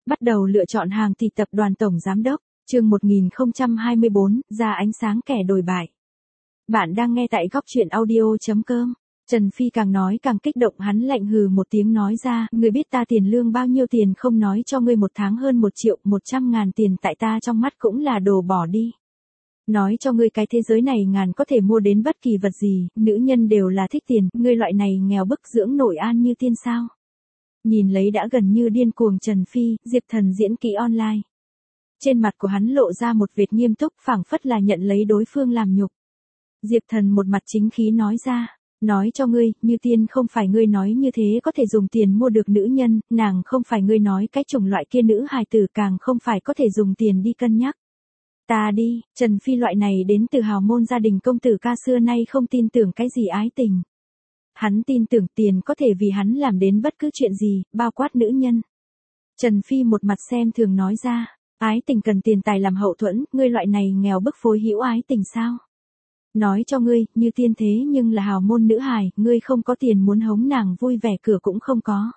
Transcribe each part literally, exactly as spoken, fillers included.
Bắt đầu lựa chọn hàng thì tập đoàn tổng giám đốc, chương một nghìn không trăm hai mươi bốn, ra ánh sáng kẻ đồi bại. Bạn đang nghe tại góc truyện audio chấm com. Trần Phi càng nói càng kích động, hắn lạnh hừ một tiếng nói ra, ngươi biết ta tiền lương bao nhiêu tiền không, nói cho ngươi một tháng hơn một triệu, một trăm ngàn tiền tại ta trong mắt cũng là đồ bỏ đi. Nói cho ngươi cái thế giới này ngàn có thể mua đến bất kỳ vật gì, nữ nhân đều là thích tiền, ngươi loại này nghèo bức dưỡng nổi An Như Tiên sao? Nhìn lấy đã gần như điên cuồng Trần Phi, Diệp Thần diễn kỹ online. Trên mặt của hắn lộ ra một vệt nghiêm túc, phảng phất là nhận lấy đối phương làm nhục. Diệp Thần một mặt chính khí nói ra, nói cho ngươi, Như Tiên không phải ngươi nói như thế có thể dùng tiền mua được nữ nhân, nàng không phải ngươi nói cái chủng loại kia nữ hài tử, càng không phải có thể dùng tiền đi cân nhắc. Ta đi, Trần Phi loại này đến từ hào môn gia đình công tử ca xưa nay không tin tưởng cái gì ái tình. Hắn tin tưởng tiền có thể vì hắn làm đến bất cứ chuyện gì, bao quát nữ nhân. Trần Phi một mặt xem thường nói ra, ái tình cần tiền tài làm hậu thuẫn, ngươi loại này nghèo bức phối hữu ái tình sao? Nói cho ngươi, Như Tiên thế nhưng là hào môn nữ hài, ngươi không có tiền muốn hống nàng vui vẻ cửa cũng không có.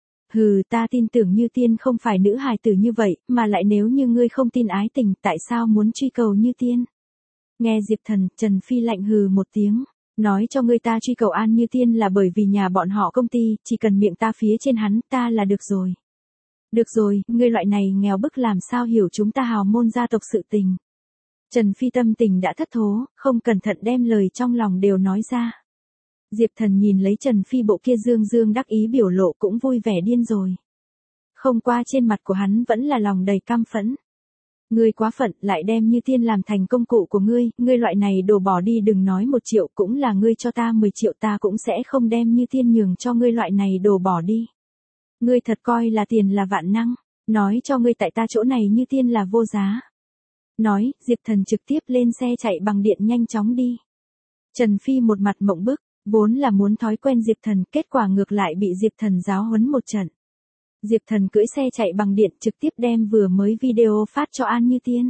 Hừ, ta tin tưởng Như Tiên không phải nữ hài tử như vậy, mà lại nếu như ngươi không tin ái tình, tại sao muốn truy cầu Như Tiên? Nghe Diệp Thần, Trần Phi lạnh hừ một tiếng, nói cho ngươi ta truy cầu An Như Tiên là bởi vì nhà bọn họ công ty, chỉ cần miệng ta phía trên hắn, ta là được rồi. Được rồi, ngươi loại này nghèo bức làm sao hiểu chúng ta hào môn gia tộc sự tình. Trần Phi tâm tình đã thất thố, không cẩn thận đem lời trong lòng đều nói ra. Diệp Thần nhìn lấy Trần Phi bộ kia dương dương đắc ý biểu lộ cũng vui vẻ điên rồi. Không qua trên mặt của hắn vẫn là lòng đầy căm phẫn. Ngươi quá phận, lại đem Như Tiên làm thành công cụ của ngươi, ngươi loại này đồ bỏ đi, đừng nói một triệu, cũng là ngươi cho ta mười triệu ta cũng sẽ không đem Như Tiên nhường cho ngươi loại này đồ bỏ đi. Ngươi thật coi là tiền là vạn năng, nói cho ngươi tại ta chỗ này Như Tiên là vô giá. Nói, Diệp Thần trực tiếp lên xe chạy bằng điện nhanh chóng đi. Trần Phi một mặt mộng bức, vốn là muốn thói quen Diệp Thần, kết quả ngược lại bị Diệp Thần giáo huấn một trận. Diệp Thần cưỡi xe chạy bằng điện trực tiếp đem vừa mới video phát cho An Như Tiên.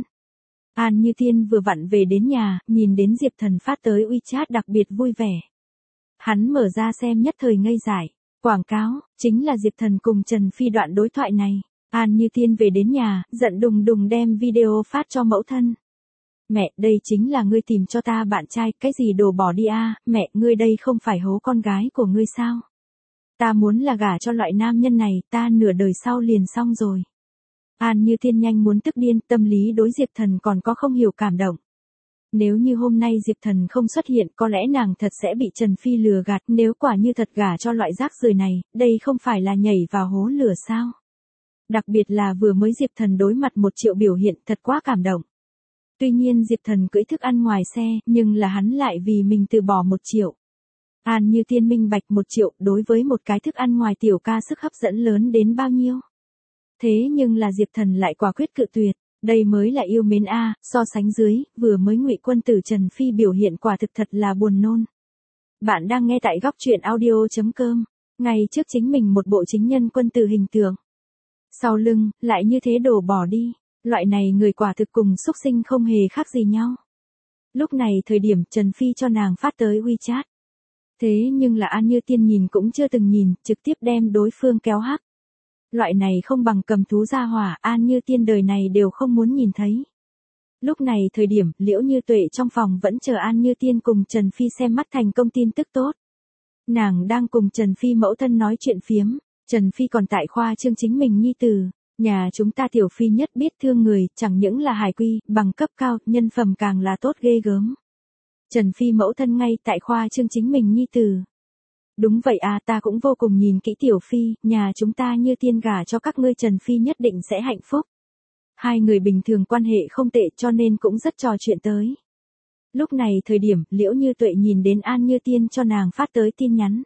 An Như Tiên vừa vặn về đến nhà, nhìn đến Diệp Thần phát tới WeChat đặc biệt vui vẻ. Hắn mở ra xem nhất thời ngây dại, quảng cáo, chính là Diệp Thần cùng Trần Phi đoạn đối thoại này. An Như Tiên về đến nhà, giận đùng đùng đem video phát cho mẫu thân. Mẹ, đây chính là ngươi tìm cho ta bạn trai, cái gì đồ bỏ đi a, mẹ, ngươi đây không phải hố con gái của ngươi sao? Ta muốn là gả cho loại nam nhân này, ta nửa đời sau liền xong rồi. An Như Tiên nhanh muốn tức điên, tâm lý đối Diệp Thần còn có không hiểu cảm động. Nếu như hôm nay Diệp Thần không xuất hiện, có lẽ nàng thật sẽ bị Trần Phi lừa gạt, nếu quả như thật gả cho loại rác rưởi này, đây không phải là nhảy vào hố lửa sao? Đặc biệt là vừa mới Diệp Thần đối mặt một triệu biểu hiện thật quá cảm động. Tuy nhiên Diệp Thần cưỡi thức ăn ngoài xe, nhưng là hắn lại vì mình từ bỏ một triệu. An Như Tiên minh bạch một triệu đối với một cái thức ăn ngoài tiểu ca sức hấp dẫn lớn đến bao nhiêu. Thế nhưng là Diệp Thần lại quả quyết cự tuyệt, đây mới là yêu mến a, so sánh dưới, vừa mới Ngụy Quân Tử Trần Phi biểu hiện quả thực thật là buồn nôn. Bạn đang nghe tại góc truyện audio chấm com, ngay trước chính mình một bộ chính nhân quân tử hình tượng. Sau lưng, lại như thế đổ bỏ đi, loại này người quả thực cùng xúc sinh không hề khác gì nhau. Lúc này thời điểm Trần Phi cho nàng phát tới WeChat. Thế nhưng là An Như Tiên nhìn cũng chưa từng nhìn, trực tiếp đem đối phương kéo hắc. Loại này không bằng cầm thú ra hỏa, An Như Tiên đời này đều không muốn nhìn thấy. Lúc này thời điểm, Liễu Như Tuệ trong phòng vẫn chờ An Như Tiên cùng Trần Phi xem mắt thành công tin tức tốt. Nàng đang cùng Trần Phi mẫu thân nói chuyện phiếm. Trần Phi còn tại khoa trương chính mình nhi tử, nhà chúng ta Tiểu Phi nhất biết thương người, chẳng những là hải quy, bằng cấp cao, nhân phẩm càng là tốt ghê gớm. Trần Phi mẫu thân ngay tại khoa trương chính mình nhi tử. Đúng vậy à, ta cũng vô cùng nhìn kỹ Tiểu Phi, nhà chúng ta Như Tiên gả cho các ngươi Trần Phi nhất định sẽ hạnh phúc. Hai người bình thường quan hệ không tệ cho nên cũng rất trò chuyện tới. Lúc này thời điểm, Liễu Như Tuệ nhìn đến An Như Tiên cho nàng phát tới tin nhắn.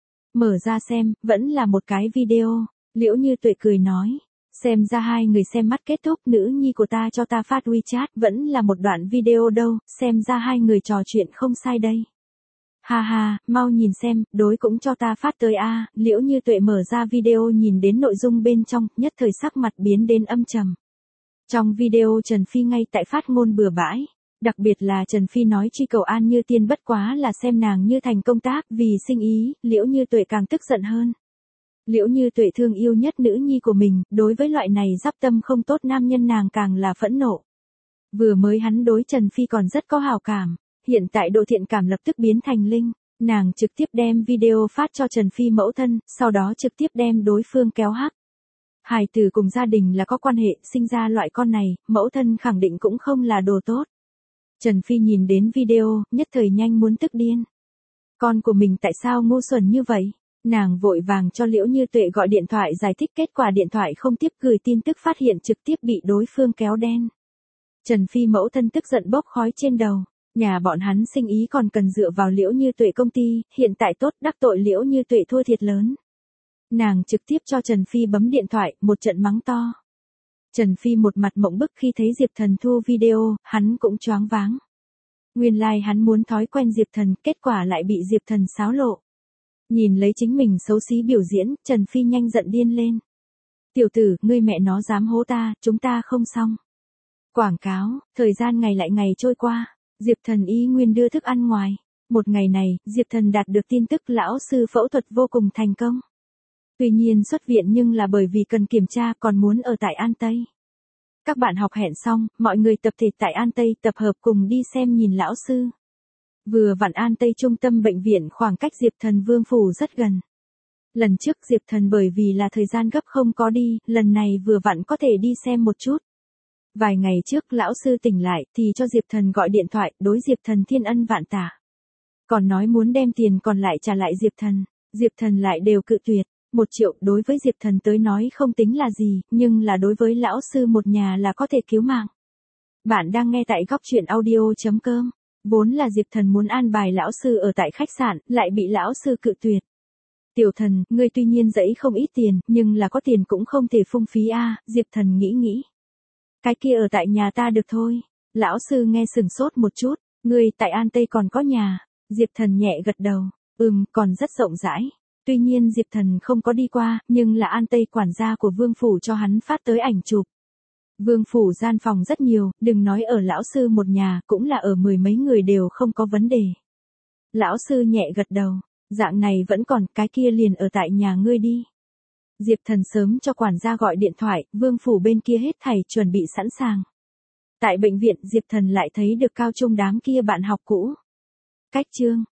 Mở ra xem, vẫn là một cái video, Liễu Như Tuệ cười nói, xem ra hai người xem mắt kết thúc, nữ nhi của ta cho ta phát WeChat, vẫn là một đoạn video đâu, xem ra hai người trò chuyện không sai đây. Ha ha, mau nhìn xem, đối cũng cho ta phát tới a, Liễu Như Tuệ mở ra video nhìn đến nội dung bên trong, nhất thời sắc mặt biến đến âm trầm. Trong video Trần Phi ngay tại phát ngôn bừa bãi. Đặc biệt là Trần Phi nói truy cầu An Như Tiên bất quá là xem nàng như thành công tác vì sinh ý, Liễu Như Tuệ càng tức giận hơn. Liễu Như Tuệ thương yêu nhất nữ nhi của mình, đối với loại này giáp tâm không tốt nam nhân nàng càng là phẫn nộ. Vừa mới hắn đối Trần Phi còn rất có hào cảm, hiện tại độ thiện cảm lập tức biến thành linh, nàng trực tiếp đem video phát cho Trần Phi mẫu thân, sau đó trực tiếp đem đối phương kéo hắc. Hài tử cùng gia đình là có quan hệ, sinh ra loại con này, mẫu thân khẳng định cũng không là đồ tốt. Trần Phi nhìn đến video, nhất thời nhanh muốn tức điên. Con của mình tại sao ngu xuẩn như vậy? Nàng vội vàng cho Liễu Như Tuệ gọi điện thoại giải thích, kết quả điện thoại không tiếp gửi tin tức phát hiện trực tiếp bị đối phương kéo đen. Trần Phi mẫu thân tức giận bốc khói trên đầu, nhà bọn hắn sinh ý còn cần dựa vào Liễu Như Tuệ công ty, hiện tại tốt đắc tội Liễu Như Tuệ thua thiệt lớn. Nàng trực tiếp cho Trần Phi bấm điện thoại, một trận mắng to. Trần Phi một mặt mộng bức khi thấy Diệp Thần thu video, hắn cũng choáng váng. Nguyên lai like hắn muốn thói quen Diệp Thần, kết quả lại bị Diệp Thần xáo lộ. Nhìn lấy chính mình xấu xí biểu diễn, Trần Phi nhanh giận điên lên. Tiểu tử, ngươi mẹ nó dám hố ta, chúng ta không xong. Quảng cáo, thời gian ngày lại ngày trôi qua, Diệp Thần y nguyên đưa thức ăn ngoài. Một ngày này, Diệp Thần đạt được tin tức lão sư phẫu thuật vô cùng thành công. Tuy nhiên xuất viện nhưng là bởi vì cần kiểm tra còn muốn ở tại An Tây. Các bạn học hẹn xong, mọi người tập thể tại An Tây tập hợp cùng đi xem nhìn lão sư. Vừa vặn An Tây trung tâm bệnh viện khoảng cách Diệp Thần Vương phủ rất gần. Lần trước Diệp Thần bởi vì là thời gian gấp không có đi, lần này vừa vặn có thể đi xem một chút. Vài ngày trước lão sư tỉnh lại thì cho Diệp Thần gọi điện thoại, đối Diệp Thần thiên ân vạn tạ. Còn nói muốn đem tiền còn lại trả lại Diệp Thần, Diệp Thần lại đều cự tuyệt. Một triệu đối với Diệp Thần tới nói không tính là gì, nhưng là đối với lão sư một nhà là có thể cứu mạng. Bạn đang nghe tại góc truyện audio chấm com. Vốn là Diệp Thần muốn an bài lão sư ở tại khách sạn, lại bị lão sư cự tuyệt. Tiểu Thần, ngươi tuy nhiên dẫy không ít tiền, nhưng là có tiền cũng không thể phung phí a. Diệp Thần nghĩ nghĩ. Cái kia ở tại nhà ta được thôi. Lão sư nghe sừng sốt một chút, ngươi tại An Tây còn có nhà. Diệp Thần nhẹ gật đầu, ừm, còn rất rộng rãi. Tuy nhiên Diệp Thần không có đi qua, nhưng là An Tây quản gia của Vương phủ cho hắn phát tới ảnh chụp. Vương phủ gian phòng rất nhiều, đừng nói ở lão sư một nhà, cũng là ở mười mấy người đều không có vấn đề. Lão sư nhẹ gật đầu, dạng này vẫn còn, cái kia liền ở tại nhà ngươi đi. Diệp Thần sớm cho quản gia gọi điện thoại, Vương phủ bên kia hết thảy chuẩn bị sẵn sàng. Tại bệnh viện Diệp Thần lại thấy được cao trung đám kia bạn học cũ. Cách chương